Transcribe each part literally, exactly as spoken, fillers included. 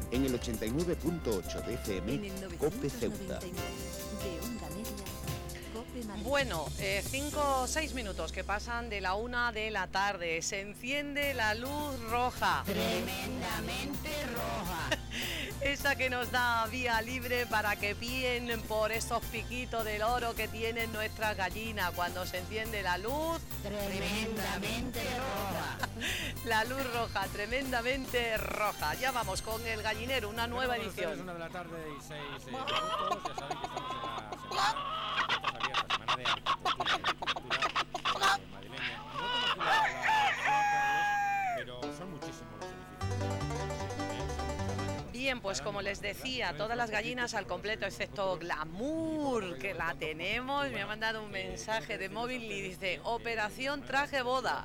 En el ochenta y nueve punto ocho de F M, COPE Ceuta. Bueno, eh, cinco o seis minutos que pasan de la una de la tarde. Se enciende la luz roja. Tremendamente roja. Esa que nos da vía libre para que píen por esos piquitos del oro que tienen nuestras gallinas cuando se enciende la luz. Tremendamente roja. La luz roja, tremendamente roja. Ya vamos con el gallinero, una nueva bueno, bueno, edición. Una de la tarde y seis eh, minutos. Ya saben que estamos en la semana, abierta, semana de agricultura, agricultura eh, madrileña. No conozco la, la, pero son muchísimos los edificios. Bien, pues como les decía, todas las gallinas al completo, excepto Glamour, que la tenemos. Me ha mandado un mensaje de móvil y dice: Operación traje boda.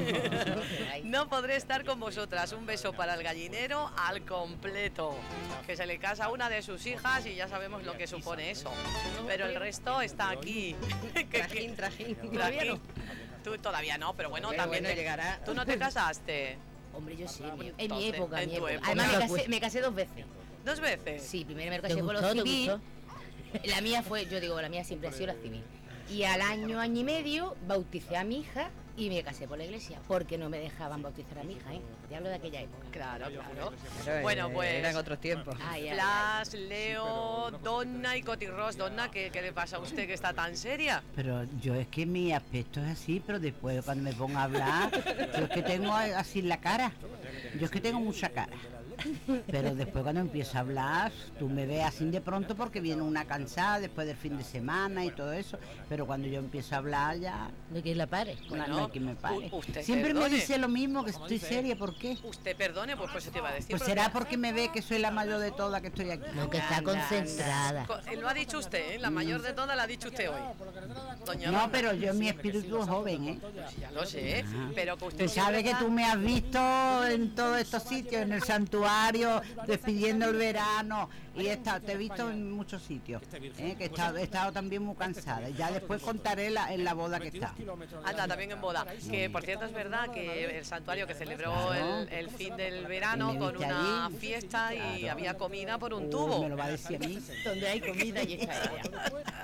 No podré estar con vosotras. Un beso para el gallinero al completo, que se le casa a una de sus hijas y ya sabemos lo que supone eso. Pero el resto está aquí. Trajín, trajín. Todavía no. Tú todavía no, pero bueno, Pero también bueno, te... llegará. ¿Tú no te casaste? Hombre, yo sí, en mi, en mi Entonces, época, en mi tu época. época. Además, me casé, me casé dos veces. ¿Dos veces? Sí, primero me ¿Te casé por gustó, lo te civil. gustó? La mía fue, yo digo, la mía siempre ha sido la civil. Y al año, año y medio, bauticé a mi hija y me casé por la iglesia, porque no me dejaban bautizar a mi hija, ¿eh? Te hablo de aquella época. Claro, claro. Pero, Bueno, eh, pues... eran otros tiempos. Ay, ay, Blas, Leo, Donna y Cotirros. Donna, ¿qué, ¿qué le pasa a usted que está tan seria? Pero yo es que mi aspecto es así, pero después cuando me pongo a hablar, yo es que tengo así la cara. Yo es que tengo mucha cara. Pero después cuando empiezo a hablar, tú me ves así de pronto porque viene una cansada después del fin de semana y todo eso. Pero cuando yo empiezo a hablar ya... ¿De quién la pare? Bueno, no hay quien me pare. u- usted Siempre perdone. me dice lo mismo, que estoy seria, ¿por qué? Usted perdone, pues por eso te iba a decir. Pues porque- será porque me ve que soy la mayor de todas que estoy aquí. No, que está Anda, concentrada. Co- eh, Lo ha dicho usted, ¿eh? La mayor de todas la ha dicho usted hoy. Doña No, Donna. pero yo mi espíritu es joven, ¿eh? Ya lo sé, pero que usted Tú sabes que siempre tú me has visto en todos estos sitios, en el santuario, despidiendo el verano, y he estado, te he visto en muchos sitios, ¿eh? Que he estado, he estado también muy cansada. Y ya después contaré la, en la boda que está. Anda, también en boda. Que por cierto es verdad que el santuario que celebró el, el fin del verano Y me con viste una allí. fiesta y Claro. había comida por un Uy, tubo. me lo va a decir a mí. Donde hay comida y está ella.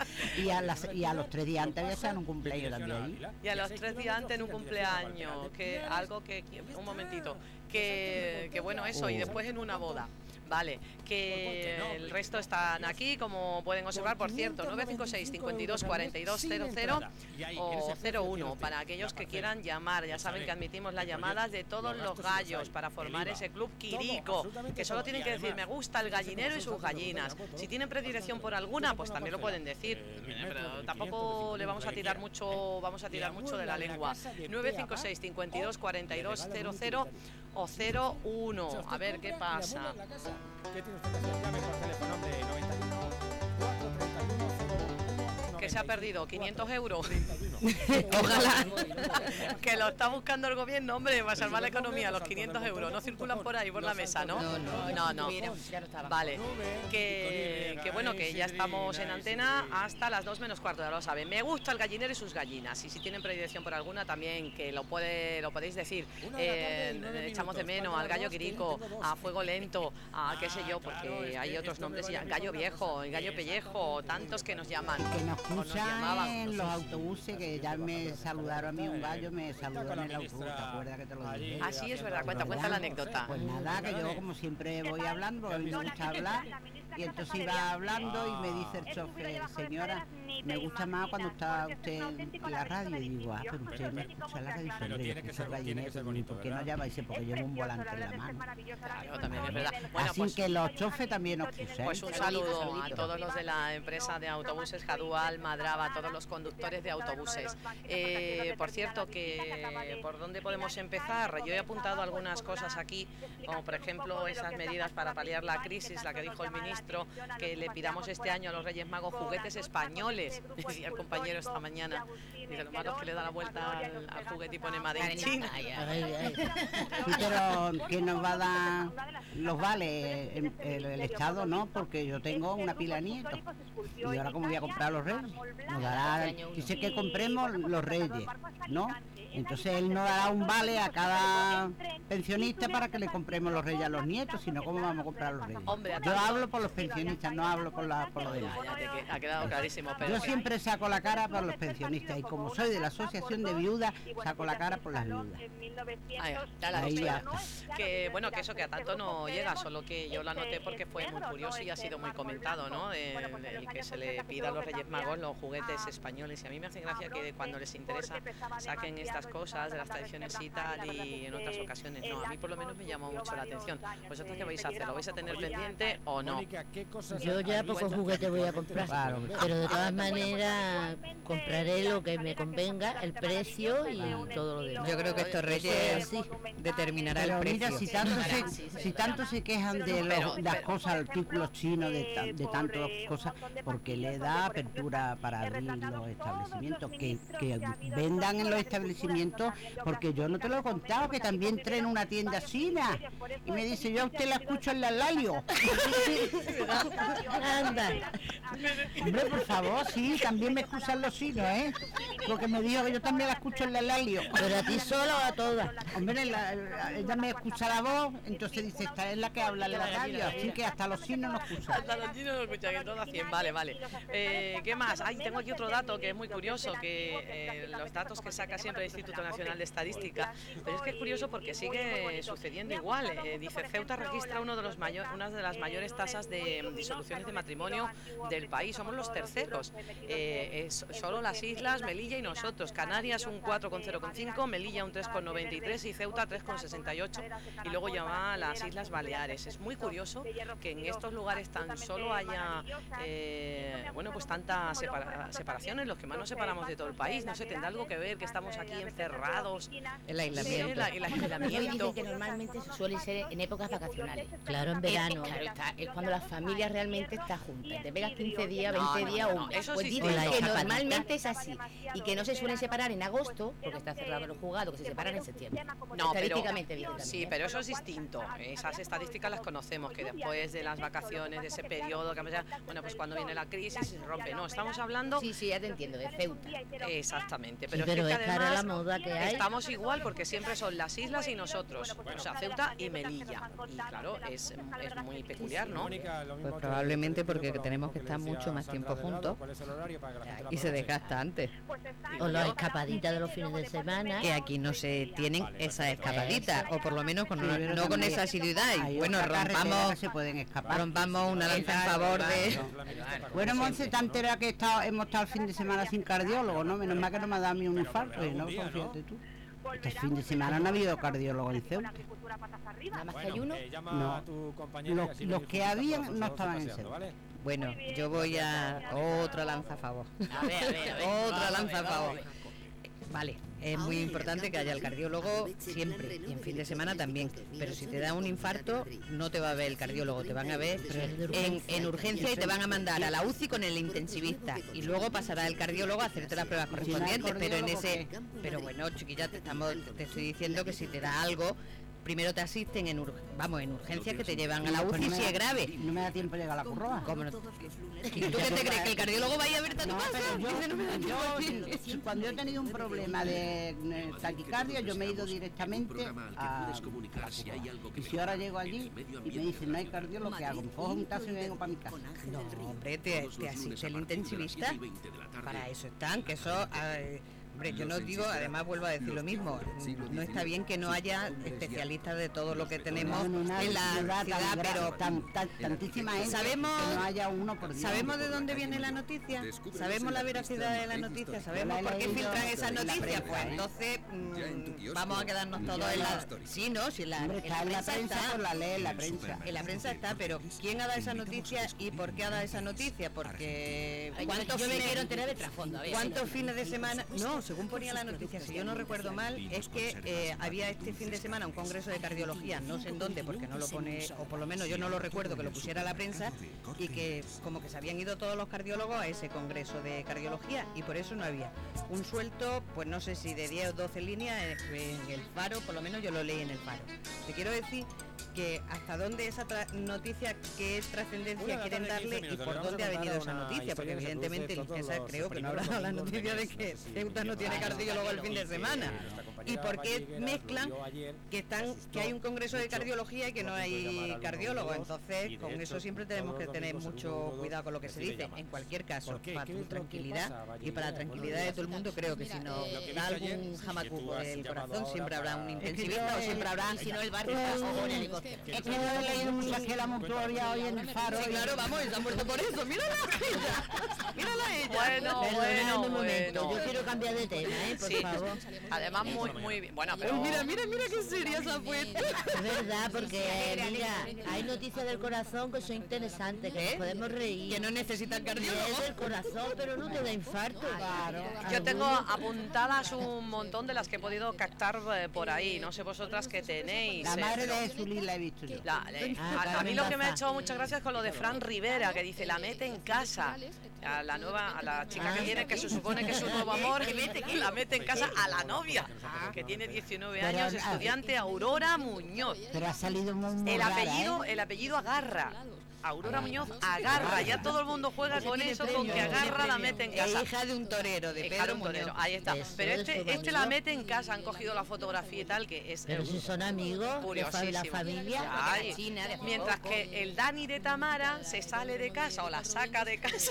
Y a, las, y a los tres días antes había estado en un cumpleaños también. Y a los tres días antes en un cumpleaños, que algo que, un momentito, que, que bueno eso, y después en una boda. Vale, que el resto están aquí, como pueden observar, por cierto, nueve cinco seis, cinco dos, cuatro dos cero cero o cero uno, para aquellos que quieran llamar. Ya saben que admitimos las llamadas de todos los gallos para formar ese club Quirico, que solo tienen que decir: me gusta el gallinero y sus gallinas. Si tienen predilección por alguna, pues también lo pueden decir, pero tampoco le vamos a tirar mucho, vamos a tirar mucho de la lengua. nueve cinco seis, cinco dos, cuatro dos cero cero o cero uno. A ver qué pasa. ¿Qué tiene usted que hacer? Llame por teléfono de noventa y uno, cuatro treinta y uno, cero uno. Que se ha perdido quinientos euros. Ojalá. Que lo está buscando el gobierno, hombre, para salvar la economía. Los quinientos euros no circulan por ahí, por la mesa, ¿no? No, no, no, no. ya no estaba. Vale, que, que bueno, que ya estamos en antena hasta las dos menos cuarto, ya lo saben. Me gusta el gallinero y sus gallinas, y si tienen predilección por alguna también, que lo puede lo podéis decir. Eh, echamos de menos al gallo quirico, a fuego lento, a qué sé yo, porque hay otros nombres, ya, gallo viejo, el gallo pellejo, tantos que nos llaman. Que nos o nos escuchan llamaban. en los autobuses, que ya me saludaron a mí, un gallo me saludó en el autobús, ¿te acuerdas que te lo dije? Ah, sí, es verdad, cuenta, cuenta la anécdota. Pues nada, que yo como siempre voy hablando, a mí me gusta hablar, y entonces iba hablando y me dice el chofer: señora, me gusta más cuando está usted en la radio. Y digo: ah, pero usted me escucha la radio, Pero hombre, tiene que escucha ser- el tiene que gallinero, ser y bonito, ¿por qué no ¿verdad? llama? Dice: porque llevo un volante en la mano. Claro, también es verdad. Bueno, Así pues, que los chofes también nos escuchan. pues un saludo a todos los de la empresa de autobuses Jadual, Madraba, a todos los conductores de autobuses. Eh, por cierto, que ¿por dónde podemos empezar? Yo he apuntado algunas cosas aquí, como por ejemplo esas medidas para paliar la crisis, la que dijo el ministro, que le pidamos este año a los Reyes Magos juguetes españoles. Decía el compañero esta mañana, dice: lo malo es que le da la vuelta al, al juguete y pone Made in China. Ay, ay, ay. Sí, pero ¿quién nos va a dar los vales? El, el- el Estado no, porque yo tengo una pila de nietos. Y ahora, ¿cómo voy a comprar los reyes? Nos dará, dice que compremos los reyes, ¿no? Entonces él nos dará un vale a cada pensionista para que le compremos los reyes a los nietos, si no, ¿cómo vamos a comprar los reyes? Hombre, a Yo tanto- hablo por los pensionistas, no hablo por, la, por los demás. Ya, ya te que- ha quedado clarísimo, pero Yo siempre saco la cara por los pensionistas y como soy de la asociación de viudas, saco la cara por las viudas. Ahí está la Ahí ya cosa. Que bueno, que eso que a tanto no llega, solo que yo lo anoté porque fue muy curioso y ha sido muy comentado, ¿no? El, el que se le pida a los Reyes Magos los juguetes españoles. Y a mí me hace gracia que cuando les interesa saquen estas cosas de las tradiciones y tal, y en otras ocasiones no. A mí por lo menos me llamó mucho la atención. ¿Vosotros qué vais a hacer? ¿Lo vais a tener pendiente o no? Mónica, ¿qué cosas Yo ya habéis- pocos juguetes voy a comprar, Claro. pero de todas maneras compraré lo que me convenga, el precio y todo lo demás. Yo creo que estos reyes determinará el Pero precio. mira, si tanto se, si tanto se quejan de los- las cosas, artículos chinos, de, ta- de tantas cosas, porque le da apertura para abrir los establecimientos, que, que vendan en los establecimientos, porque yo no te lo he contado, que también entré en una tienda china y me dice, yo a usted la escucho en la Lalio. Anda, Hombre, por favor, sí, también me escuchan los chinos, ¿eh? Porque me dijo que yo también la escucho en la Lalio. pero a ti sola o a todas. Hombre, la- la- ella me escucha la voz, entonces dice, esta es la que habla en la radio, así que hasta los chinos nos escuchan. Hasta los chinos lo escuchan, que todo a cien. Vale, vale. Eh, ¿Qué más? Ay, tengo aquí otro dato que es muy curioso, que eh, los datos que saca siempre el Instituto Nacional de Estadística, pero es que es curioso porque sigue sucediendo igual. Eh, dice, Ceuta registra uno de los mayor, una de las mayores tasas de disoluciones de matrimonio del país. Somos los terceros. Eh, es solo las islas, Melilla y nosotros. Canarias un cuatro coma cero cinco, Melilla un tres coma noventa y tres y Ceuta tres coma sesenta y ocho. Y luego ya va las Islas Baleares. Es muy curioso que en estos lugares tan solo haya eh, bueno, pues tanta separa- separaciones, los que más nos separamos de todo el país. No sé, tendrá algo que ver que estamos aquí encerrados. El aislamiento. Sí, el, el Hoy aislamiento. dicen que normalmente suele ser en épocas vacacionales. Claro, en Es- verano. es, claro, está- es cuando la familia realmente está junta. Te pegas quince días, No, veinte no, días no, o un mes. eso Pues sí, dicen sí, la que escapadita. normalmente es así. Y que no se suelen separar en agosto, porque está cerrado los juzgados, que se separan en septiembre. No, pero, Estadísticamente bien también, sí, ¿eh? pero eso es distinto. Esas estadísticas las conocemos, que después de las vacaciones, de ese periodo, que ya- bueno, pues cuando viene la crisis se rompe. No, estamos hablando Sí, sí, ya te entiendo, de Ceuta. exactamente. Sí, Pero, pero es es que cara la además moda que hay. estamos igual porque siempre son las islas y nosotros, o sea, Ceuta y Melilla. Y claro, es, es muy peculiar, ¿no? Mónica, lo mismo Pues que- probablemente que porque con lo- tenemos con que le estar decía mucho más Sandra tiempo Delgado, juntos ¿cuál es el horario para que la gente lo y se aproveche? desgasta antes. O las escapaditas de los fines de semana. Que aquí no se tienen esas escapaditas, o por lo menos con, Sí, pero no con también esa asiduidad. Y hay bueno, otras carreteras rompamos, que se pueden escapar. rompamos una lanza en favor de... Bueno, Monse, te entera que he estado- hemos estado el fin de semana sin cardiólogo, ¿no? Menos mal que no me ha dado a mí un infarto, ¿no? Pues fíjate tú. Este fin de semana no ha habido cardiólogo en Ceuta. Nada más que hay Bueno, uno. eh, llama No. a tu compañera y Los- así los lo que disfrutas habían todos, no todos estaban en paseando, Ceuta. ¿vale? Bueno, yo voy a otra lanza a favor. A ver, a ver, a ver. Otra Vamos, lanza a vamos, favor. vamos. Vale, es muy importante que haya el cardiólogo siempre y en fin de semana también. Pero si te da un infarto, no te va a ver el cardiólogo, te van a ver en, en urgencia y te van a mandar a la U C I con el intensivista. Y luego pasará el cardiólogo a hacerte las pruebas correspondientes. Pero en ese. Pero bueno, chiquilla, te, estamos, te estoy diciendo que si te da algo. Primero te asisten en, ur- vamos, en urgencias que te llevan a la U C I si es grave. No me da tiempo de llegar a la curroba. ¿Cómo no? ¿Y tú qué te crees? ¿Que el cardiólogo vaya a verte a tu No, casa? pero yo, Dice, no me da tiempo. yo, si- cuando he tenido un problema de eh, taquicardia, yo me he ido directamente a, a la curroba. Y si ahora llego allí y me dicen no hay cardiólogo, ¿qué hago? Me cojo un taxi y me vengo para mi casa. No, hombre, te, te asiste el intensivista. Para eso están, que eso... eh, hombre, yo no digo, además vuelvo a decir lo mismo, no está bien que no haya especialistas de todo lo que tenemos En una en la ciudad ciudad, tan, gra- pero tan, tan- tantísima gente ¿Sabemos- que no haya uno por día. ¿sabemos de dónde viene la noticia? ¿Sabemos la veracidad de la noticia? ¿Sabemos por qué filtran esas noticias? Pues entonces mm, vamos a quedarnos todos en la... Sí, no, si la, Hombre, en está en la prensa, está. por la ley, en la prensa. En la prensa está, pero ¿quién ha dado esa noticia y por qué ha dado esa noticia? Porque ¿cuántos Yo me fines- quiero enterar de trasfondo. a ver. ¿Cuántos fines de semana? No, según ponía la noticia, si yo no recuerdo mal, es que eh, había este fin de semana un congreso de cardiología, no sé en dónde, porque no lo pone, o por lo menos yo no lo recuerdo que lo pusiera la prensa, y que como que se habían ido todos los cardiólogos a ese congreso de cardiología, y por eso no había un suelto, pues no sé si de diez o doce líneas en el Faro, por lo menos yo lo leí en el Faro. Te quiero decir que hasta dónde esa tra- noticia, qué trascendencia quieren darle y por dónde ha venido esa noticia, porque evidentemente Licesa creo que no habrá dado la noticia de que Ceuta no tiene cardiólogo el fin de semana. ¿Y por qué mezclan que están que hay un congreso de cardiología y que no hay cardiólogos? Entonces, con eso siempre tenemos que tener mucho cuidado con lo que se dice. En cualquier caso, para tu tranquilidad y para la tranquilidad de todo el mundo, creo que si no da algún jamacuco del corazón, siempre habrá un intensivista o siempre habrá, si no el barrio está con helicóptero. Es que yo he leído muchas que la mortuoria hoy en el Faro. Sí, claro, vamos, y se ha muerto por eso. Mírala a ella. Mírala a ella. Bueno, Perdonadme bueno, un momento, bueno. yo quiero cambiar de tema, ¿eh? Por Sí. favor. Además, muy, muy bien. Bueno, pero... Mira, mira, mira qué seria se ha puesto. Es verdad, porque mira, hay noticias del corazón que son interesantes, que nos podemos reír. Que no necesitan Y es cardiólogo. del corazón, pero no te da infarto. Claro. Yo tengo apuntadas un montón de las que he podido captar eh, por ahí. No sé vosotras qué tenéis. La eh, madre pero- de Jesulín la he visto yo. La- le- Ah, a, a mí Carmen lo que me ha Daza. hecho muchas gracias con lo de Fran Rivera, que dice la mete en casa. A la nueva, a la chica que Ah. viene, que se supone que es su nuevo amor, la mete en casa a la novia, que tiene diecinueve Pero, años, ah, estudiante Aurora Muñoz. Pero ha salido muy, muy El rara, apellido, ¿eh? el apellido agarra. Aurora Muñoz agarra, ya todo el mundo juega con Tiene eso, con premio, que tiene agarra la premio. mete en Es casa. hija de un torero, de Hija de Pedro un torero, Muñoz. ahí está. Eso, Pero de este, su este la marido. mete en casa, han cogido la fotografía y tal, que es Pero eh, si son amigos de fa- la curiosísimo. familia. Ay, China de hace mientras poco. que el Dani de Tamara se sale de casa o la saca de casa.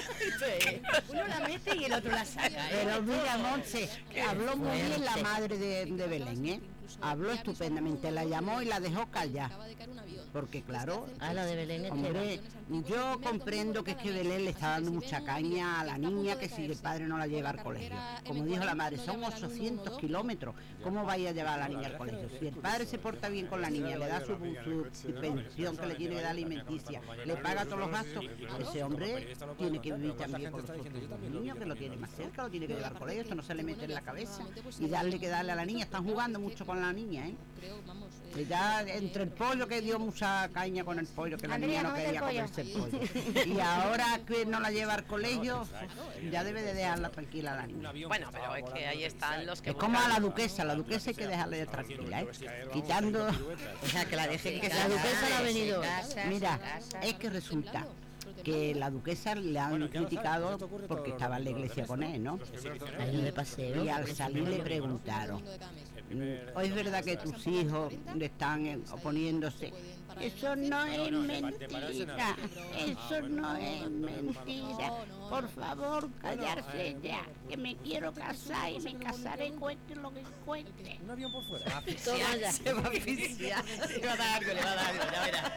Uno la mete y el otro la saca. ¿eh? Pero mira, Montse, habló muy bien la fuerte. madre de, de Belén, ¿eh? Habló estupendamente, la llamó y la dejó callar. Porque claro, Ah, la de Belén hombre, yo comprendo que es que Belén le está dando mucha caña a la niña, que si el padre no la lleva al colegio. Como dijo la madre, son ochocientos kilómetros. ¿Cómo vaya a llevar a la niña al colegio? Si el padre se porta bien con la niña, le da su, su pensión que le tiene que dar alimenticia, le paga todos los gastos, ese hombre tiene que vivir también con los otros niños, que lo tiene más cerca, lo tiene que llevar al colegio, esto no se le mete en la cabeza. Y darle que darle a la niña, están jugando mucho con la niña, ¿eh? Y ya entre el pollo, que dio mucha caña con el pollo, que la Andrea, niña no cómete quería el pollo. comerse el pollo. Y ahora que no la lleva al colegio, ya debe de dejarla tranquila a la niña. Bueno, pero es que ahí están los que Es como a la buscan- duquesa, la duquesa hay que dejarla tranquila, ¿eh? Quitando... O sea, que la dejen que La se duquesa no ha venido. Mira, es que resulta que la duquesa le han criticado porque estaba en la iglesia con él, ¿no? Año de paseo. Y al salir le preguntaron, ¿o es verdad que tus hijos le están eh, oponiéndose? Eso no es mentira, eso no es mentira. Por favor, callarse ya, que me quiero casar y me casaré, cuente lo que cuente. Un avión por fuera. Toma ya. Se va a asfixiar. Le va a dar algo, le va a dar algo, ya verás.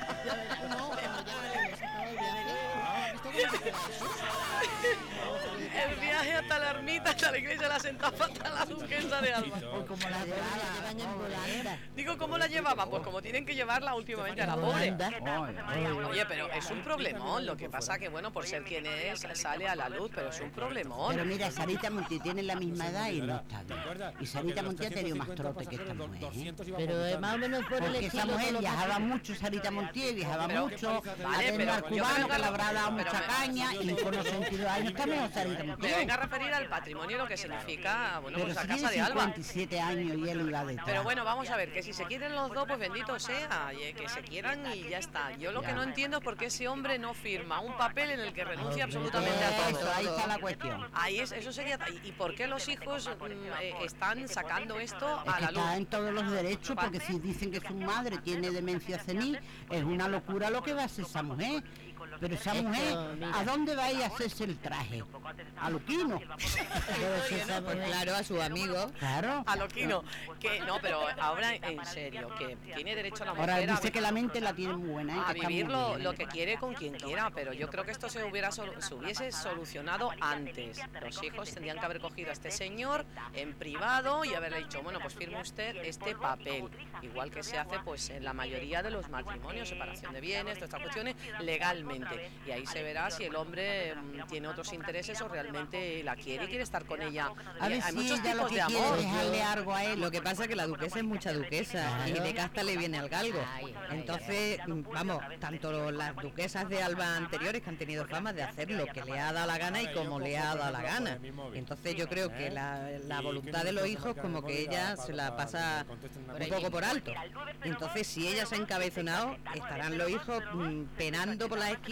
El viaje hasta la ermita, hasta la iglesia de la Santa Fata, la duquesa de Alba. Como la La de llevan en volanda. Digo, ¿cómo la llevaban? Pues como tienen que llevarla últimamente a la pobre. Volanda. Oye, pero es un problemón. Lo que pasa que, bueno, por ser quien es, sale a la luz, pero es un problemón. Pero mira, Sarita Montiel tiene la misma edad y no está bien. Y Sarita Montiel ha tenido más trote que esta mujer, ¿eh? Pero es más o menos por el Porque esa estilo. mujer con lo que- viajaba mucho, Sarita Montiel, viajaba Pero- mucho, vale, a tener pero al yo cubano creo que que- le habrá dado pero mucha me- caña y con los sentidos ahí está mejor Sarita Me Montiel. venga a referir al patrimonio, lo que significa, bueno, Pero pues la si casa tiene de Alba. cincuenta y siete años y él iba detrás. Pero bueno, vamos a ver, que si se quieren los dos, pues bendito sea, y, eh, que se quieran y ya está. Yo lo que no entiendo es por qué ese hombre no firma un papel en el que renuncia absolutamente a todo. Eso, ahí está la cuestión. Ahí es, eso sería. ¿Y, y por qué los hijos mm, eh, están sacando esto Es a que la luz? está en todos los derechos, porque si dicen que su madre tiene demencia senil, es una locura lo que va a hacer esa mujer. Pero esa Esto, mujer, mira. ¿a dónde va a ir a hacerse el traje? ¿A Luquino? Pero si esa Pues mujer- claro, a sus amigos. Claro. A Loquino. Que no, pero ahora en serio, que tiene derecho la mujer Ahora a, dice que la mente la tiene muy buena, ¿eh? a que está muy vivir lo, bien. lo que quiere con quien quiera, pero yo creo que esto se hubiera sol- se hubiese solucionado antes. Los hijos tendrían que haber cogido a este señor en privado y haberle dicho, bueno, pues firme usted este papel, igual que se hace pues en la mayoría de los matrimonios, separación de bienes, todas estas cuestiones, legalmente. Y ahí se verá si el hombre mm, tiene otros intereses o realmente la quiere y quiere estar con ella. A ver Hay si muchos ella lo tipos que de quiere amor. es dejarle algo a él. Lo que pasa es que la duquesa es mucha duquesa y de casta le viene al galgo. Entonces, vamos, tanto las duquesas de Alba anteriores que han tenido fama de hacer lo que le ha dado la gana y como le ha dado la gana. Entonces yo creo que la, la voluntad de los hijos como que ella se la pasa un poco por alto. Entonces si ella se ha encabezonado, estarán los hijos mm, penando por las esquinas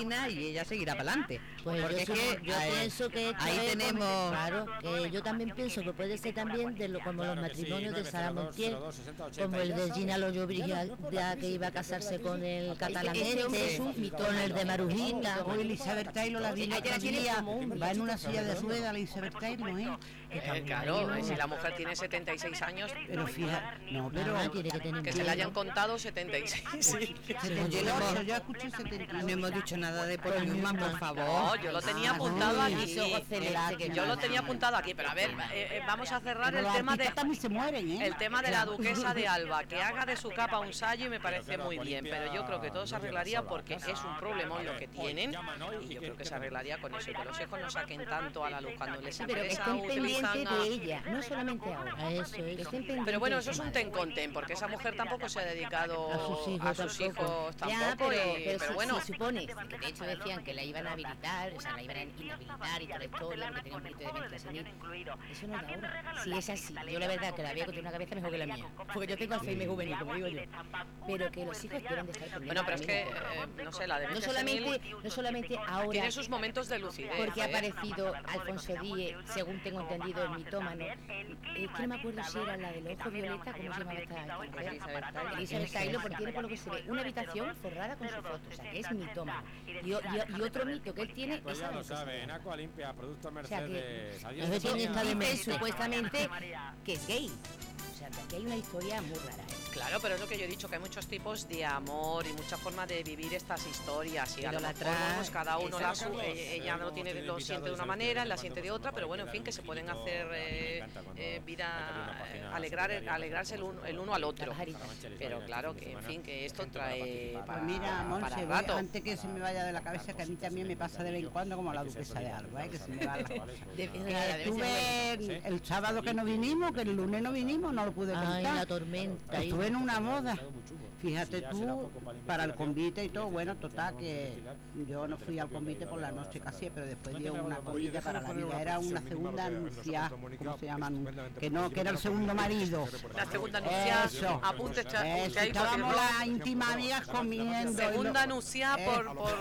camina y ella seguirá para adelante. Pues porque yo, es supo- que yo ahí, pienso que esto ahí es tenemos... como- claro, que yo también pienso que puede ser también de lo, como los matrimonios de Sara Montiel, como el de Gina Loyo Brigida, que iba a casarse con el catalanete, con el de Marujita. O Elizabeth Taylor la vi el otro día, va en una silla de ruedas la Elizabeth Taylor, ¿eh? Eh, claro, si la mujer tiene setenta y seis años, Pero fíjate, no, pero... Ah, tiene que tener que se le hayan contado setenta y seis. Sí. setenta y ocho, yo escuché setenta y No ocho. hemos dicho nada de Paul Newman, por favor. No, yo lo tenía apuntado Ah, aquí. sí, ojos celestes, que Yo lo nada. tenía apuntado aquí, pero a ver, eh, eh, vamos a cerrar Pero el los tema de artistas también se mueren, ¿eh? el tema de la duquesa de Alba, que haga de su capa un sallo y me parece muy bien, pero yo creo que todo se arreglaría porque es un problemón lo que tienen y yo creo que se arreglaría con eso, y que los hijos no saquen tanto a la luz cuando les Pero que interesa estén utilizan pendientes a... de ella, no solamente ahora. A eso, Que eso. estén pendientes Pero bueno, de eso es su un madre. ten con ten, porque esa mujer tampoco se ha dedicado A sus hijos a sus tampoco. hijos tampoco, Ya, pero, y- pero, pero si- bueno, se supone, que de hecho decían que la iban a habilitar, o sea, la iban a inhabilitar y toda la historia, que tenía un poquito de demencia senil. Eso no es de ahora. Si es así, yo la verdad que la veo que tiene una cabeza mejor que la mía, porque yo tengo Alzheimer juvenil, como digo yo. Pero que los hijos deben de estar pendientes. bueno, pero es que, también. eh, no sé, la no demencia solamente, senil no solamente ahora, tiene sus momentos de lucidez. porque ha ¿eh? aparecido Alfonso Díez, según tengo entendido, el mitómano. Es que no me acuerdo si era la del ojo violeta, ¿cómo se llamaba esta esta mujer? Elizabeth Taylor. Elizabeth Taylor, porque tiene por lo que se ve una habitación forrada con su foto, o sea, que es mitómano. Y, o- y o- y otro mito que él tiene Pues es ya la lo duquesa de saben, Alba. Aqua Limpia, Productos sea que- Mercedes. Adiós, Ese tiene Sonia. esta Dicen demencia. supuestamente que es gay. O sea, que aquí hay una historia muy rara, ¿eh? Claro, pero es lo que yo he dicho, que hay muchos tipos de amor y mucha forma de vivir estas historias y a lo mejor Idolatrar, pues, cada uno la su- Carlos, eh, ella lo tiene lo siente de una manera, la siente de otra, pero bueno, en fin, que se pueden hacer eh, eh, vida, eh, alegrar, alegrarse el uno, el uno al otro. Pero claro que, en fin, que esto trae para, Pues mira, Monse, para voy- rato. antes que se me vaya de la cabeza, que a mí también me pasa de vez en cuando como la duquesa de Alba, ¿eh? Que se me va la... De- de- Eh, de- Estuve el, el sábado que no vinimos, que el lunes no vinimos, no lo pude Ay, la contar. tormenta. y- Estuve en una moda, fíjate tú, para el convite y todo, bueno, total, que yo no fui al convite por la noche casi, pero después dio una comida para la vida, era una segunda anuncia, ¿cómo se llama? Que no, que era el segundo marido. La segunda anuncia, Eso. apunte, cha- Eso, apunte ahí, estábamos porque las íntimas amigas comiendo. y segunda lo- anuncia Eh, por... por...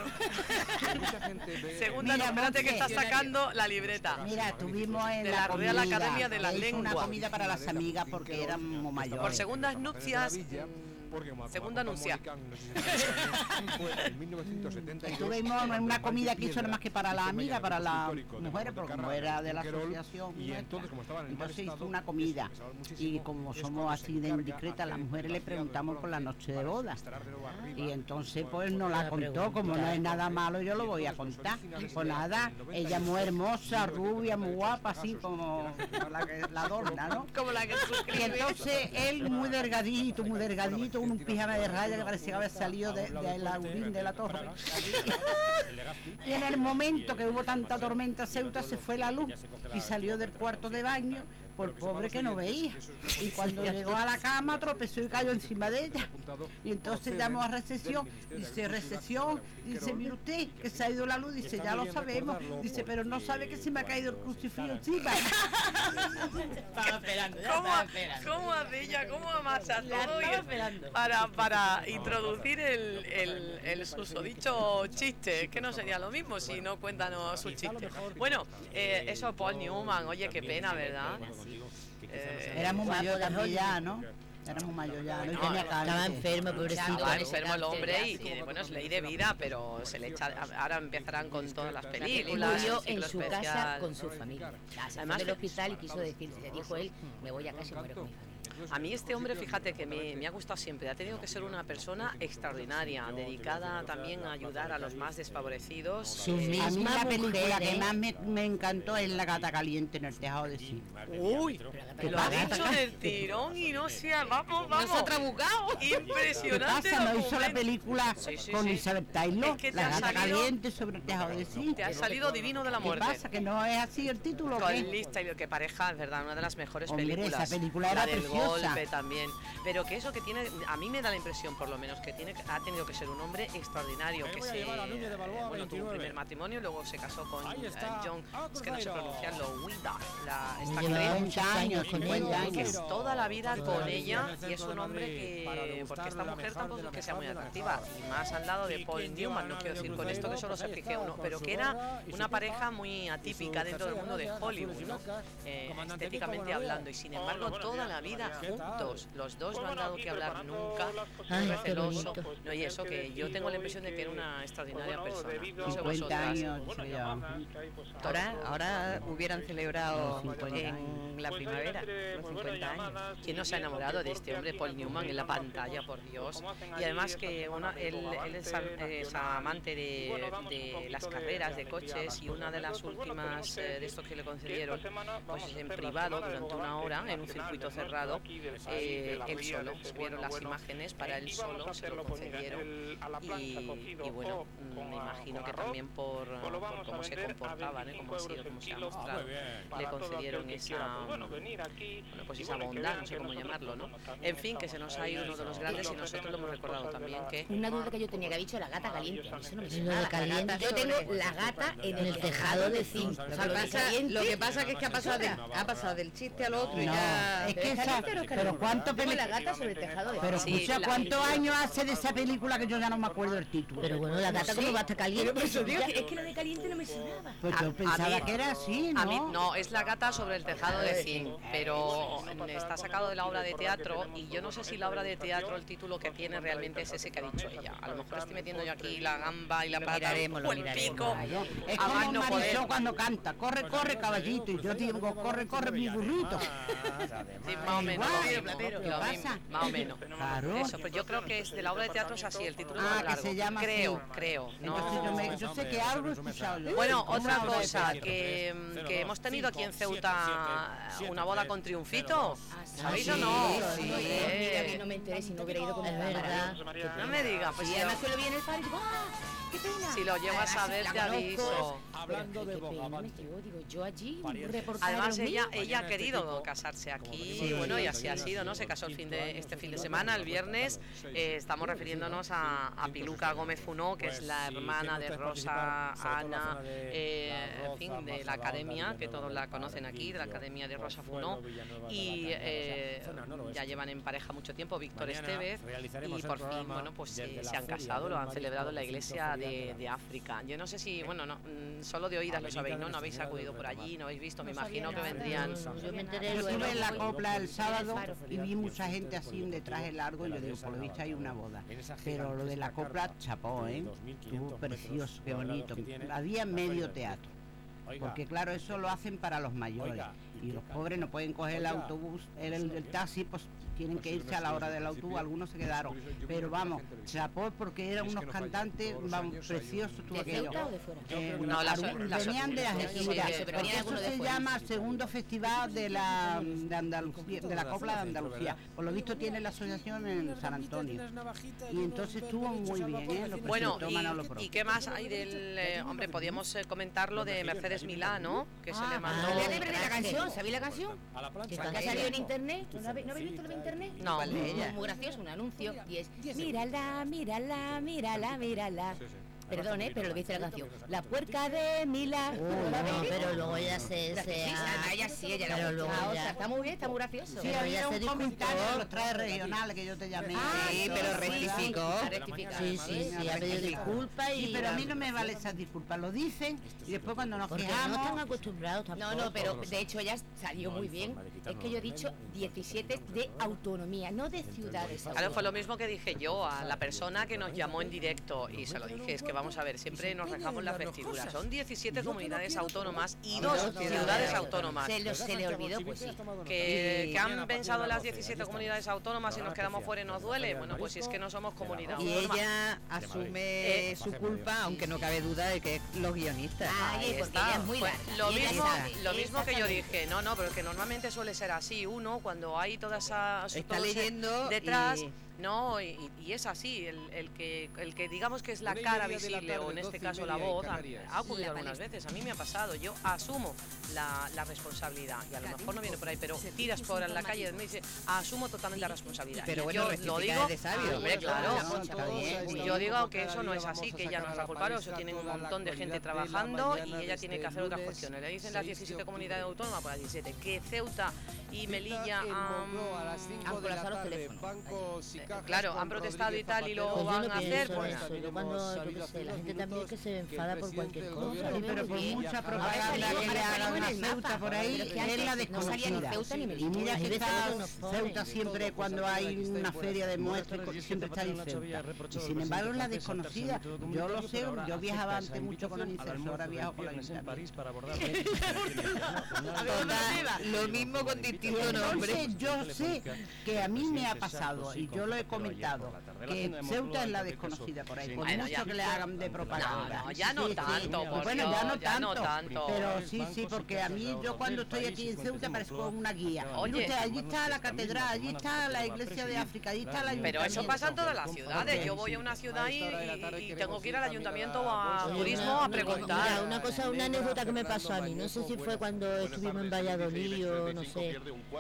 segunda, Mira, no, espérate que Monse. está sacando la libreta. Mira, estuvimos en De la, la Real comida, Academia de la que hizo una Lengua. comida para las amigas porque éramos mayores. Por segundas nupcias, segunda anuncia. Estuvimos en una comida que hizo nada más que para la amiga, para las mujeres, porque como era de la asociación nuestra, entonces hizo una comida. Y como somos así de indiscretas, las mujeres le preguntamos por la noche de boda. Y entonces pues nos la contó, como no es nada malo, yo lo voy a contar. Pues nada, ella muy hermosa, rubia, muy guapa, así como la que la adorna, ¿no? Como la que Y entonces él muy delgadito, muy delgadito, con un pijama de raya que parecía que había salido de, de la urín de la torre. Y en el momento que hubo tanta tormenta Ceuta se fue la luz y salió del cuarto de baño por pobre que no veía. Y cuando llegó a la cama tropezó y cayó encima de ella. Y entonces llamó a recepción, dice recepción, dice mire usted que se ha ido la luz, dice ya lo sabemos, dice pero no sabe que se me ha caído el crucifijo encima. Estaba esperando, ya ¿Cómo, estaba esperando. ¿Cómo hace ella? ¿Cómo amasa La todo? estaba Y- esperando. para, para introducir el, el, el susodicho chiste. Es que no sería lo mismo si no cuéntanos su chiste. Bueno, eh, eso Paul Newman, oye, qué pena, ¿verdad? Eh, Era muy mayor también ya, ¿no? Era muy mayor ya, ¿no? Y No, tenía Estaba cáncer. enfermo, pobrecito. Estaba enfermo el hombre y tiene, bueno, es ley de vida, pero se le echa, ahora empezarán con todas las películas. Murió el en ciclo su casa especial. con su familia. O sea, se Además fue del que- hospital y quiso decir, se dijo él, me voy a casa y muero con mi familia. A mí este hombre, fíjate que me, me ha gustado siempre, ha tenido que ser una persona extraordinaria, dedicada también a ayudar a los más desfavorecidos. Su Eh, A mí misma la película mujer, que ¿eh? más me, me encantó es La gata caliente en el tejado de zinc. Uy, ¿Qué lo ha pasa? dicho del tirón y no sea, vamos, vamos. Nos ha trabucado. ¿Qué Impresionante. pasa? ¿No hizo la documento. película Sí, sí, con sí. Elizabeth Taylor? Es que te La ha gata salido- caliente sobre el tejado de zinc. Te ha salido divino de la ¿Qué muerte. pasa? ¿Que no es así el título? o Con qué? lista y lo que pareja, es verdad, una de las mejores Hombre, películas. esa película era la del preciosa. maravillosa. golpe también. Pero que eso que tiene, a mí me da la impresión, por lo menos, que tiene, ha tenido que ser un hombre extraordinario, que se, eh, bueno, tuvo un primer matrimonio, luego se casó con eh, John, es que no sé pronunciarlo, Wida, la esta cincuenta años, cincuenta que años. es toda la vida con ella, y es un hombre que, porque esta mujer tampoco es que sea muy atractiva, y más al lado de Paul Newman, no quiero decir con esto que solo se fije uno, pero que era una pareja muy atípica dentro del mundo de Hollywood, ¿no? Eh, estéticamente hablando, y sin embargo toda la vida juntos, los dos no han dado que hablar nunca, Ay, muy qué receloso, bonito. no, y eso que yo tengo la impresión de que era una extraordinaria persona, no sé cincuenta vosotras. años, se llama. Ahora, ahora hubieran celebrado Los cincuenta en la primavera los cincuenta años. ¿Quién no se ha enamorado de este hombre Paul Newman en la pantalla, por Dios? Y además que una, él, él es, es amante de, de las carreras de coches, y una de las últimas eh, de estos que le concedieron, pues en privado durante una hora en un circuito cerrado, eh, él solo, vieron las imágenes para él solo, se lo concedieron, y, y bueno, me imagino que también por, por cómo se comportaban, ¿eh? Cómo ha sido, cómo se ha mostrado, le concedieron esa, bueno, pues esa bondad, no sé cómo llamarlo, ¿no? En fin, que se nos ha ido uno de los grandes, y nosotros lo hemos recordado también, que Una duda que yo tenía, que ha dicho la gata caliente. A mí eso no me Lo suena de nada. caliente. Yo tengo la gata en el tejado de zinc. O sea, pasa- lo que pasa que es que ha pasado, de- ha pasado del chiste al otro y No, ya... es que esa, pero cuánto Tengo peli- la gata sobre el tejado de pero Sí, escucha, la- ¿cuántos años hace de esa película que yo ya no me acuerdo el título? Pero bueno, la gata como va a estar caliente. Por eso digo que es que lo de caliente no me sonaba. Pues A- yo a pensaba mí- que era así, ¿no? a mí no, es la gata sobre el tejado de zinc, pero está sacado de la obra de teatro, y yo no sé si la obra de teatro, el título que tiene realmente es ese que ha dicho ella. A lo mejor estoy metiendo yo aquí la gamba y la pata miraremos, lo o el miraremos. pico, Claro. Es a más como no Marisol poder. cuando canta, corre, corre, caballito, y yo digo, corre, corre, mi burrito. Sí, más o menos, Igual, lo mismo, Platero, ¿qué lo pasa? mismo, más o menos. Claro. Eso, pues yo creo que es de la obra de teatro es así, el título es Ah, más que largo. se llama así. creo, creo. Entonces yo, No. me- yo sé que algo he escuchado yo. Bueno, Como otra una obra de cosa, teatro. que, que hemos tenido aquí en Ceuta una boda con triunfito. ¿Sabéis sí, o no? sí. Mira, que no me enteré si no hubiera ido con Es mi verdad. cámara. No me digas, pues Y si, además que lo vi en el faro y digo, ¡ah! ¡Qué pena! si lo llevas a Además, ver, la te conozco. aviso. Hablando Pero de qué pena me Bogavante. dio, digo, yo allí, un reportaje Además de los ella, míos. ella ha querido casarse aquí, Sí. bueno, y así ha sido, ¿no? Se casó el fin de, este fin de semana, el viernes. Eh, estamos refiriéndonos a, a Piluca Gómez Funó, que es la hermana de Rosa Ana, eh, en fin, de la academia, que todos la conocen aquí, de la academia de Rosa Funó. Y eh, ya llevan en pareja mucho tiempo, Víctor Estevez, y por fin, bueno, pues se, se han casado, lo han celebrado en la iglesia de, de África. Yo no sé si, bueno, no, mm, solo de oídas lo sabéis, ¿no? No habéis acudido por allí, no habéis visto, me imagino que vendrían. Yo me enteré Yo luego. estuve en la copla el sábado y vi mucha gente así de traje largo y yo digo, por lo visto hay una boda. Pero lo de la copla, chapó, ¿eh? Estuvo precioso, qué bonito. Había medio teatro. Porque claro, eso lo hacen para los mayores. Y los pobres no pueden coger el autobús, el, el, el taxi, pues tienen que irse a la hora del autobús, algunos se quedaron. Pero vamos, chapó porque eran unos cantantes, vamos, preciosos todo ¿De aquello. Ceuta o de fuera? Eh, No, la algún- so- la so- venían de sí, Algeciras, sí, sí, porque venían eso algunos de se fuera. llama segundo festival de la de Andalucía, de la copla de Andalucía. Por lo visto tiene la asociación en San Antonio. Y entonces estuvo muy bien, ¿eh? Lo Bueno, presentó Manolo Pro. y, ¿y qué más hay del...? eh, hombre, podíamos eh, comentar lo de Mercedes Milá, ¿no? Que se le mandó... Ah, ya de la canción, ¿sabéis la canción? A la plancha. Que Que está ha salido en internet. ¿No habéis, ¿no habéis visto lo de internet? No. ¿Cuál de ella? Muy gracioso, un anuncio. Y es, mírala, mírala, mírala, mírala. Perdón, ¿eh? Pero lo dice la canción. La puerca de Mila. Uh, ¿La no, habéis pero visto? luego ya se... se Sí, ha- a ella sí, ella pero la luego gusta. O ya- sea, está muy bien, está muy gracioso. Sí, Pero había ya se un comentario disculpó. de los trajes regionales que yo te llamé. Ah, Sí, pero rectificó. Ha rectificado. Sí, sí, sí, ha pedido disculpas y... Sí, pero a mí no me vale esas disculpas, lo dicen y después cuando nos Porque no están quejamos... acostumbrados tampoco. No, no, pero de hecho ella salió muy bien. Es que yo he dicho diecisiete de autonomía, no de ciudades. Claro, fue lo mismo que dije yo a la persona que nos llamó en directo y se lo dije, es que vamos a ver, siempre nos dejamos las vestiduras. Son diecisiete comunidades autónomas y dos ciudades autónomas. Se, lo- se le olvidó, pues sí. Que, Y- que han pensado las diecisiete comunidades autónomas y nos quedamos fuera y nos duele. Bueno, pues si es que no somos comunidad Y autónoma. ella asume Eh, su culpa, aunque no cabe duda de que los guionistas. Ay, Ahí porque está. ella es muy Pues larga. lo Y ella mismo, sabe, lo mismo que yo exactamente. dije, no, no, pero que normalmente suele ser así. Uno, cuando hay toda esa... Está todo ese leyendo detrás, y- No, y, y es así, el, el, que, el que digamos que es la cara visible, o en este caso la voz, ha, ha ocurrido algunas veces, a mí me ha pasado, yo asumo la, la responsabilidad, y a lo mejor no viene por ahí, pero tiras por en la calle y me dice, asumo totalmente la responsabilidad. Pero y bueno, yo lo digo, de sabio. hombre, claro, bien, yo digo que eso no es así, que ella no es la culpable, o sea, tienen un montón de gente trabajando y ella tiene que hacer otras cuestiones. Le dicen las diecisiete comunidades autónomas, por las diecisiete, que Ceuta y Melilla han, han colapsado los teléfonos. claro, han protestado y tal, y lo Pues yo van no a hacer, pienso pues eso. Yo cuando, yo qué sé, la gente también que se enfada por cualquier cosa. Sí, pero por mucha propaganda que le hagan a Ceuta por ahí, es la desconocida. Y mira que está Ceuta siempre cuando hay una feria de muestras, siempre está en Ceuta. Y sin embargo es la desconocida. Yo lo sé, yo viajaba antes mucho con Aniceto, ahora viajo con la Ayuntamiento. Lo mismo con distinto nombre. Entonces yo sé que a mí me ha pasado, y yo lo he comentado, que Ceuta es la desconocida por ahí, por Bueno, mucho ya. que le hagan de propaganda. No, no, ya no Sí, sí. tanto, por Bueno, Dios, ya no ya no tanto, tanto. pero sí, sí, porque a mí, yo cuando estoy aquí en Ceuta parezco una guía. Oye. Mire usted, allí está la catedral, allí está la iglesia de África, allí está la Pero eso pasa en todas las ciudades. Yo voy a una ciudad y, y- y tengo que ir al ayuntamiento o a Oye, turismo una- a una- preguntar. Mira, una cosa, una anécdota que me pasó a mí, no sé si fue cuando estuvimos en Valladolid o no sé,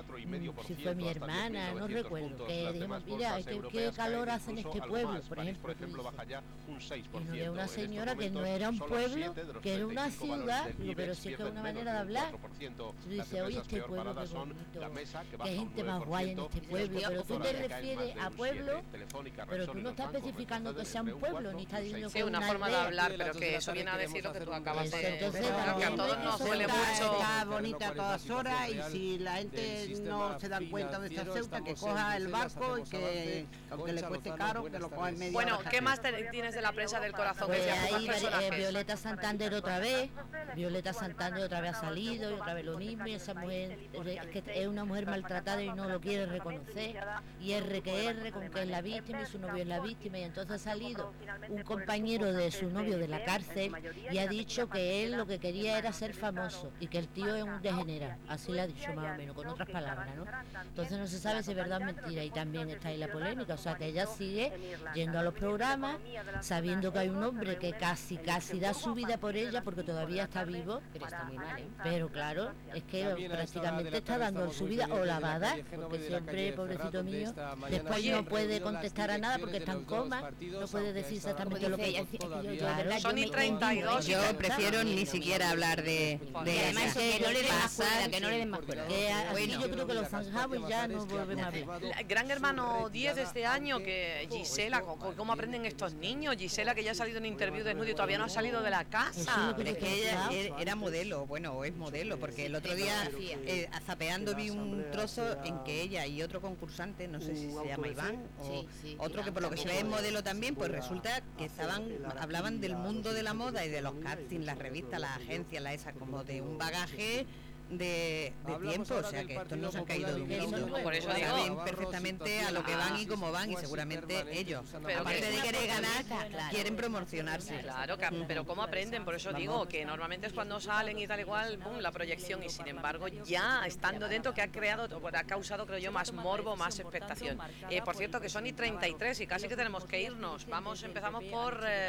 si fue mi hermana, no recuerdo, que dijimos, mira, ¿qué, qué calor hace en este pueblo, por ejemplo, tú dices. Y nos dio una señora que no era un pueblo, que era una ciudad, digo, pero sí que es una manera de hablar. Tú dices, oye, este pueblo, qué bonito, qué gente más guay en este pueblo, pero tú te refieres a pueblo, pero tú no estás especificando que sea un pueblo, ni estás diciendo que Sí, es una una forma de aldea. hablar, pero que eso viene a decir lo que tú acabas de Entonces, decir, que a todos nos duele Ceuta mucho. está bonita a todas horas, y si la gente no se dan cuenta de esta Ceuta, que coja el barco y que, aunque le cueste caro, que lo coja en media Bueno, hora. ¿qué más te- tienes de la prensa del corazón? Pues Que sea, ahí más eh, personajes. Violeta Santander otra vez, Violeta Santander otra vez ha salido y otra vez lo mismo, y esa mujer eh, es, que es una mujer maltratada y no lo quiere reconocer, y R que R con que es la víctima y su novio es la víctima, y entonces ha salido un compañero de su novio de la cárcel y ha dicho que él lo que quería era ser famoso y que el tío es un degenerado, así le ha dicho más o menos, con otras palabras, ¿no? Entonces no se sabe si es verdad o mentira, y también está ahí la polémica, o sea que ella sigue yendo a los programas sabiendo que hay un hombre que casi casi da su vida por ella porque todavía está vivo, pero está muy mal, ¿eh? Pero claro, es que prácticamente está dando su vida o la va a dar, porque siempre, pobrecito mío, después no puede contestar a nada porque está en coma, no puede decir exactamente lo que Ella, es es que yo, yo, Claro. de verdad, Son yo y me- treinta y dos. Yo prefiero ni siquiera hablar de, Y de además esa. que no le den más Pasar- cuerda, que no le den más cuerda. Que así Bueno. yo creo que lo zanjamos y ya no volvemos a hablar. La- Gran Hermano diez de este año, que Gisela, co- ¿cómo aprenden estos niños? Gisela, que ya ha salido en interview desnudo y todavía no ha salido de la Eso casa. lo Pero es que ella Claro. er- era modelo, bueno, o es modelo, porque el otro día eh, zapeando vi un trozo en que ella y otro concursante, no sé si se llama Iván, o Sí, sí, otro que Iván por lo que se ve es también. modelo también, pues resulta que estaban, hablaban del mundo de la moda y de los castings, las revistas, las agencias, la esa, como de un bagaje de, de tiempo, o sea que estos no se han caído de un mundo, Por eso saben digo. perfectamente a lo que van y cómo van, y seguramente ellos, Pero aparte que- de querer ganar, Claro. quieren promocionarse. Claro, que- pero ¿cómo aprenden? Por eso digo que normalmente es cuando salen y tal igual, pum, la proyección, y sin embargo ya estando dentro, que ha creado, bueno, ha causado, creo yo, más morbo, más expectación. Eh, por cierto, que son y treinta y tres y casi que tenemos que irnos. Vamos, empezamos por... Eh,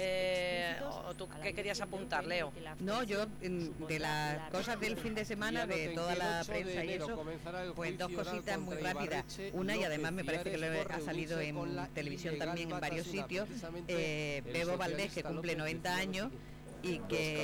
eh, o ¿tú qué querías apuntar, Leo? No, yo mm, de las cosas del fin de semana, de toda la prensa y eso, pues dos cositas muy rápidas. Una, y además me parece que lo ha salido en televisión también en varios sitios, eh, Bebo Valdés, que cumple noventa años, y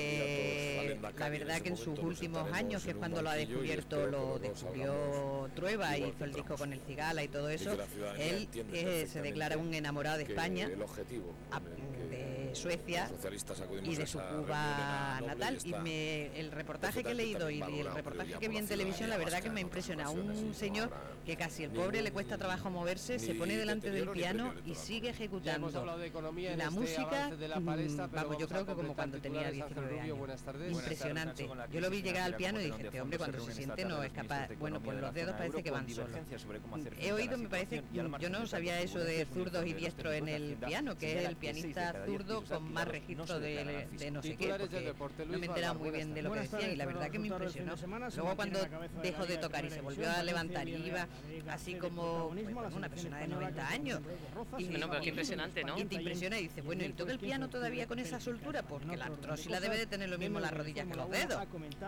que la verdad que en sus últimos años, que es cuando lo ha descubierto, lo descubrió Trueba y hizo el disco con el Cigala y todo eso, él eh, se declara un enamorado de España, a- de Suecia y de su Cuba natal. Y me, el reportaje que he leído y el reportaje que vi en televisión, la verdad que me impresiona. Un señor que casi el pobre le cuesta trabajo moverse, se pone delante del piano y sigue ejecutando la música, mm, vamos, yo creo que como cuando tenía diecinueve años. Impresionante. Yo lo vi llegar al piano y dije, este hombre cuando se siente no es capaz, bueno, pues los dedos parece que van solos. He oído, me parece, yo no sabía eso de zurdos y diestros en el piano, que es el pianista zurdo otro con más registro de, de no sé qué, porque no me he enterado muy bien de lo que decía y la verdad que me impresionó. Luego cuando dejó de tocar y se volvió a levantar y iba así como pues, bueno, una persona de noventa años. Y, bueno, pero qué impresionante, ¿no? Y te impresiona y dices, bueno, ¿y toca el piano todavía con esa soltura? Porque la artrosis la debe de tener lo mismo las rodillas que los dedos.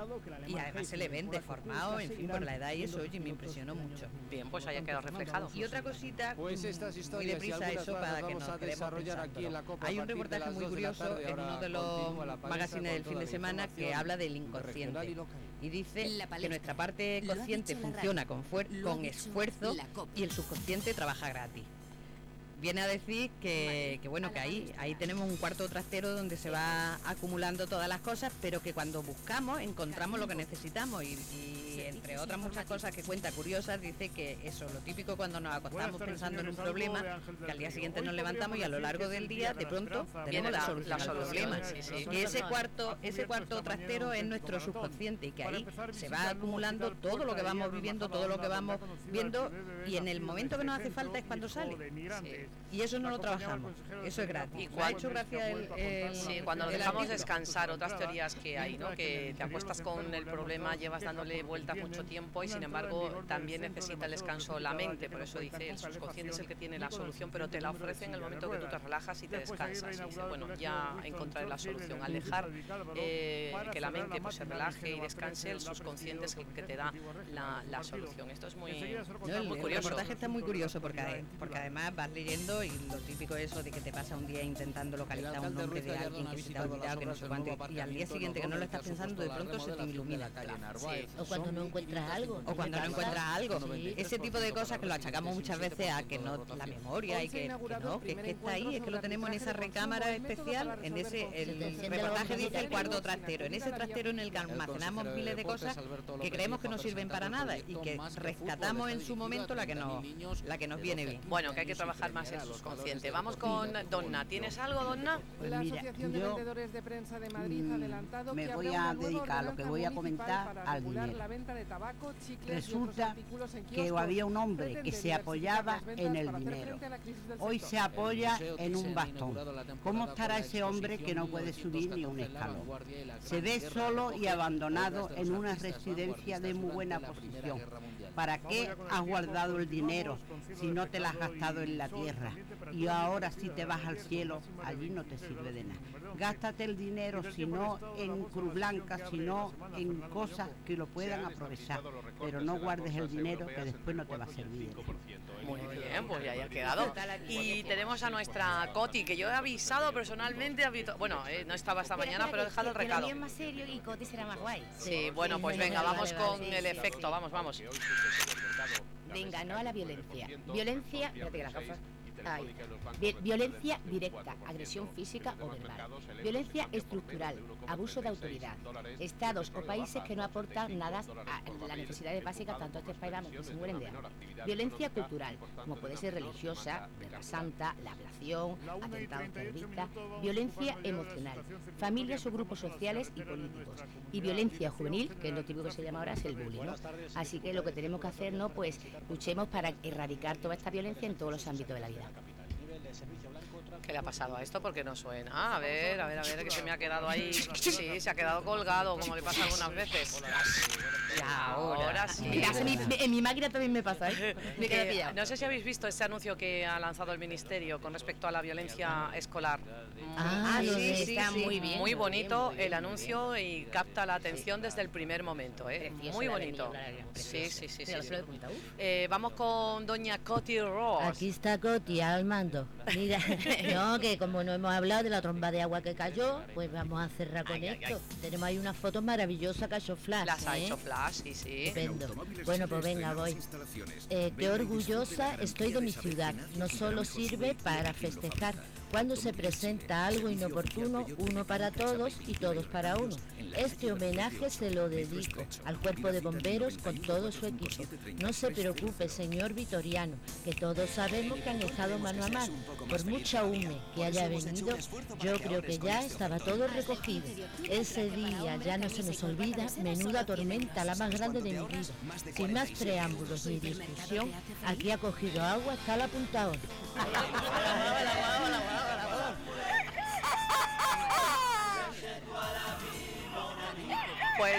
Y además se le ven deformados, en fin, por la edad y eso, oye, me impresionó mucho. Bien, pues haya quedado reflejado. Y otra cosita, pues estas muy deprisa eso para que nos quedemos pensando. Hay un reportaje muy curioso en uno de los magazines del fin de semana que habla del inconsciente y dice que nuestra parte consciente funciona con, con esfuerzo y el subconsciente trabaja gratis. Viene a decir que, que bueno, que ahí, ahí tenemos un cuarto trastero donde se va acumulando todas las cosas, pero que cuando buscamos encontramos lo que necesitamos y, y entre otras muchas cosas que cuenta curiosas, dice que eso, lo típico cuando nos acostamos pensando en un problema, que al día siguiente nos levantamos y a lo largo del día de pronto tenemos la solución al problema. Que ese cuarto, ese cuarto trastero es nuestro subconsciente y que ahí se va acumulando todo lo que vamos viviendo, todo lo que vamos viendo y en el momento que nos hace falta es cuando sale. Sí. Y eso no lo trabajamos, eso es gratis. ¿Ha hecho gracia el, el, sí, cuando nos dejamos descansar, otras teorías que hay, ¿no? Que te acuestas con el problema, llevas dándole vueltas mucho tiempo y sin embargo también necesita el descanso la mente, por eso dice el subconsciente es el que tiene la solución, pero te la ofrece en el momento que tú te relajas y te descansas. Y dice, bueno, ya encontraré la solución. Al dejar eh, que la mente pues, se relaje y descanse, el subconsciente es el que te da la, la solución. Esto es muy, no, muy el, curioso. El reportaje está muy curioso porque, porque además vas leyendo y lo típico eso de que te pasa un día intentando localizar un nombre de alguien que se te ha olvidado, que no sé cuánto, y al día siguiente que no lo estás pensando, de pronto se te ilumina. Sí. O cuando no encuentras algo. O cuando no encuentras algo. Sí. Ese tipo de cosas que lo achacamos muchas veces a que no, la memoria y que, que no, que es que está ahí, es que lo tenemos en esa recámara especial, en ese, el reportaje dice el cuarto trastero, en ese trastero en el que almacenamos miles de cosas que creemos que no sirven para nada y que rescatamos en su momento la que nos, la que nos viene bien. Bueno, que hay que trabajar más el subconsciente. Vamos con Donna. ¿Tienes algo, Donna? Pues mira, yo mm, me voy a dedicar a lo que voy a comentar al dinero. Resulta que había un hombre que se apoyaba en el dinero. Hoy se apoya en un bastón. ¿Cómo estará ese hombre que no puede subir ni un escalón? Se ve solo y abandonado en una residencia de muy buena posición. ¿Para qué has guardado el dinero si no te lo has gastado en la tierra? Y ahora si te vas al cielo, allí no te sirve de nada. Gástate el dinero, si no en cruz blanca, sino en cosas que lo puedan aprovechar. Pero no guardes el dinero que después no te va a servir. Muy bien, pues ya haya quedado. Y tenemos a nuestra Coti, que yo he avisado personalmente, bueno, eh, no estaba esta mañana, pero he dejado el recado. Es más serio y Coti será más guay. Sí, bueno, pues venga, vamos con el efecto, vamos, vamos. Venga, no a la violencia. Violencia, fíjate que las gafas. Ay. Violencia directa, agresión física o verbal. Violencia estructural, abuso de autoridad. Estados o países que no aportan nada a las necesidades básicas tanto a este país vamos, que se mueren de hambre. Violencia cultural, como puede ser religiosa, guerra santa, la ablación, atentados terroristas. Violencia emocional, familias o grupos sociales y políticos. Y violencia juvenil, que es lo típico que se llama ahora, es el bullying, ¿no? Así que lo que tenemos que hacer, ¿no? Pues luchemos para erradicar toda esta violencia en todos los ámbitos de la vida. ¿Qué le ha pasado a esto? Porque no suena. Ah, a ver, a ver, a ver, que se me ha quedado ahí. Sí, se ha quedado colgado, como le pasa algunas veces. Ya, ahora sí. En mi máquina también me pasa, ¿eh? Me queda pillado. No sé si habéis visto este anuncio que ha lanzado el Ministerio con respecto a la violencia escolar. Ah, sí, sí, sí, está muy bien. Muy bonito el anuncio y capta la atención desde el primer momento, ¿eh? Muy bonito. Sí, sí, sí, sí. Eh, vamos con doña Coti Ross. Aquí está Coti al mando. Mira, no, que como no hemos hablado de la tromba de agua que cayó, pues vamos a cerrar con ay, esto. Ay, ay. Tenemos ahí unas fotos maravillosas que ha hecho Flash. Las ha ¿eh? hecho Flash, sí, sí. Estupendo. Bueno, pues venga, voy. Eh, qué orgullosa estoy de mi ciudad. No solo sirve para festejar. Cuando se presenta algo inoportuno, uno para todos y todos para uno. Este homenaje se lo dedico al cuerpo de bomberos con todo su equipo. No se preocupe, señor Vitoriano, que todos sabemos que han estado mano a mano. Por mucha hume que haya venido, yo creo que ya estaba todo recogido. Ese día ya no se nos olvida, menuda tormenta, la más grande de mi vida. Sin más preámbulos ni discusión, aquí ha cogido agua hasta la punta hoy.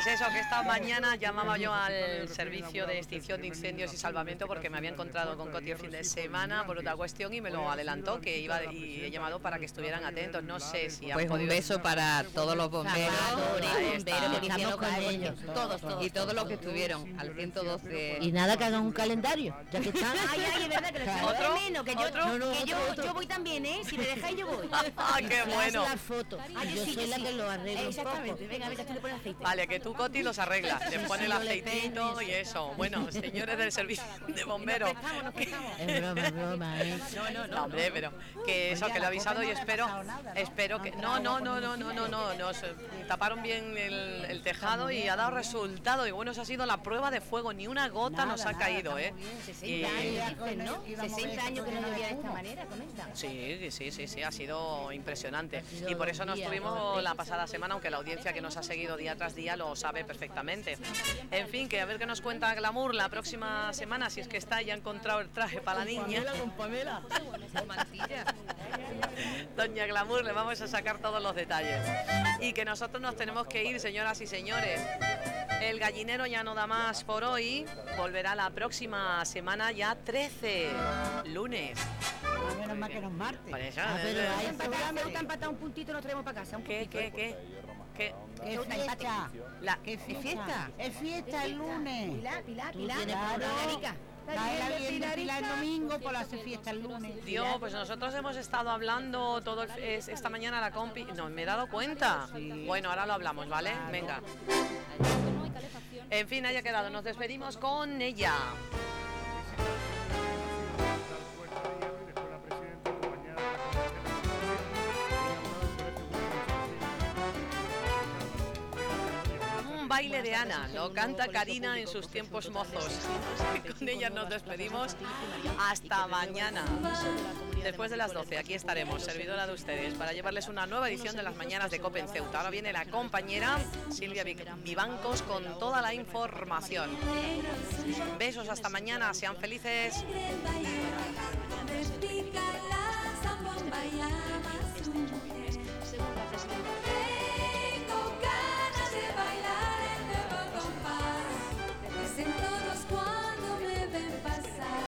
Pues eso, que esta mañana llamaba yo al servicio de extinción de incendios y salvamento porque me había encontrado con Coti el fin de semana por otra cuestión y me lo adelantó que iba y he llamado para que estuvieran atentos. No sé si han Pues podido... un beso para todos los bomberos, Ahí está. bomberos que estamos con ellos. todos, todos, y todos los que estuvieron al ciento doce. Y nada, que hagan un calendario, ya que están. Ay, ay, es verdad que lo echamos ¿Otro? de menos, que yo, ¿Otro? no, no, que yo, otro, otro. yo voy también, ¿eh? Si me dejáis yo voy. ¡Ah, qué bueno! La foto. Ah, yo sí, soy la sí. que lo arreglo un Exactamente, poco. venga, venga, tú le pones aceite. Vale, que tú, Coti, los arreglas, le pone el yo le aceitito y eso. Bueno, señores del servicio de bomberos. Prestamos, nos prestamos. Es broma, es broma, ¿eh? No, no, No, no. hombre, pero que eso, que lo he avisado y espero, espero que... No, no, no, no, no, no, no, nos eh, taparon bien el, el tejado y ha dado resultado. Y bueno, esa ha sido la prueba de fuego, ni una gota nos ha caído, ¿eh? Y- sesenta años, dicen, ¿no? sesenta años que no llovía de esta manera, comentan. Sí, sí, sí, sí, ha sido impresionante. sido Y por eso nos día, tuvimos dos la pasada semana, aunque la audiencia que nos ha seguido día tras día lo sabe perfectamente. En fin, que a ver qué nos cuenta Glamour la próxima semana, si es que está y ha encontrado el traje para la niña. Con Pamela. Con mantilla. Doña Glamour, le vamos a sacar todos los detalles. Y que nosotros nos tenemos que ir, señoras y señores. El gallinero ya no da más por hoy. Volverá la próxima semana, ya trece, lunes. A menos mal que nos martes. Por eso, Ah, pero eh, hay Empatado, me gusta empatar un puntito, nos traemos para casa. Un ¿Qué, puntito. qué, qué? ¿Qué? ¿Qué fiesta? La, ¿Qué fiesta? fiesta? Es fiesta el lunes. Pilar, Pilar, Tú Pilar. tienes Claro. Pilarica. Baila bien de Pilar el domingo, por la hace fiesta el lunes. Dios, pues nosotros hemos estado hablando todo el- es- esta mañana la compi. No, me he dado cuenta. Bueno, ahora lo hablamos, ¿vale? Venga. En fin, haya quedado. Nos despedimos con ella. Un baile de Ana, lo canta Karina en sus tiempos mozos. Con ella nos despedimos hasta mañana. Después de las doce, aquí estaremos, servidora de ustedes, para llevarles una nueva edición de las mañanas de COPE en Ceuta. Ahora viene la compañera Silvia Vivancos con toda la información. Besos, hasta mañana, sean felices. Repica la zambomba y ama a su mujer. Según la presidenta.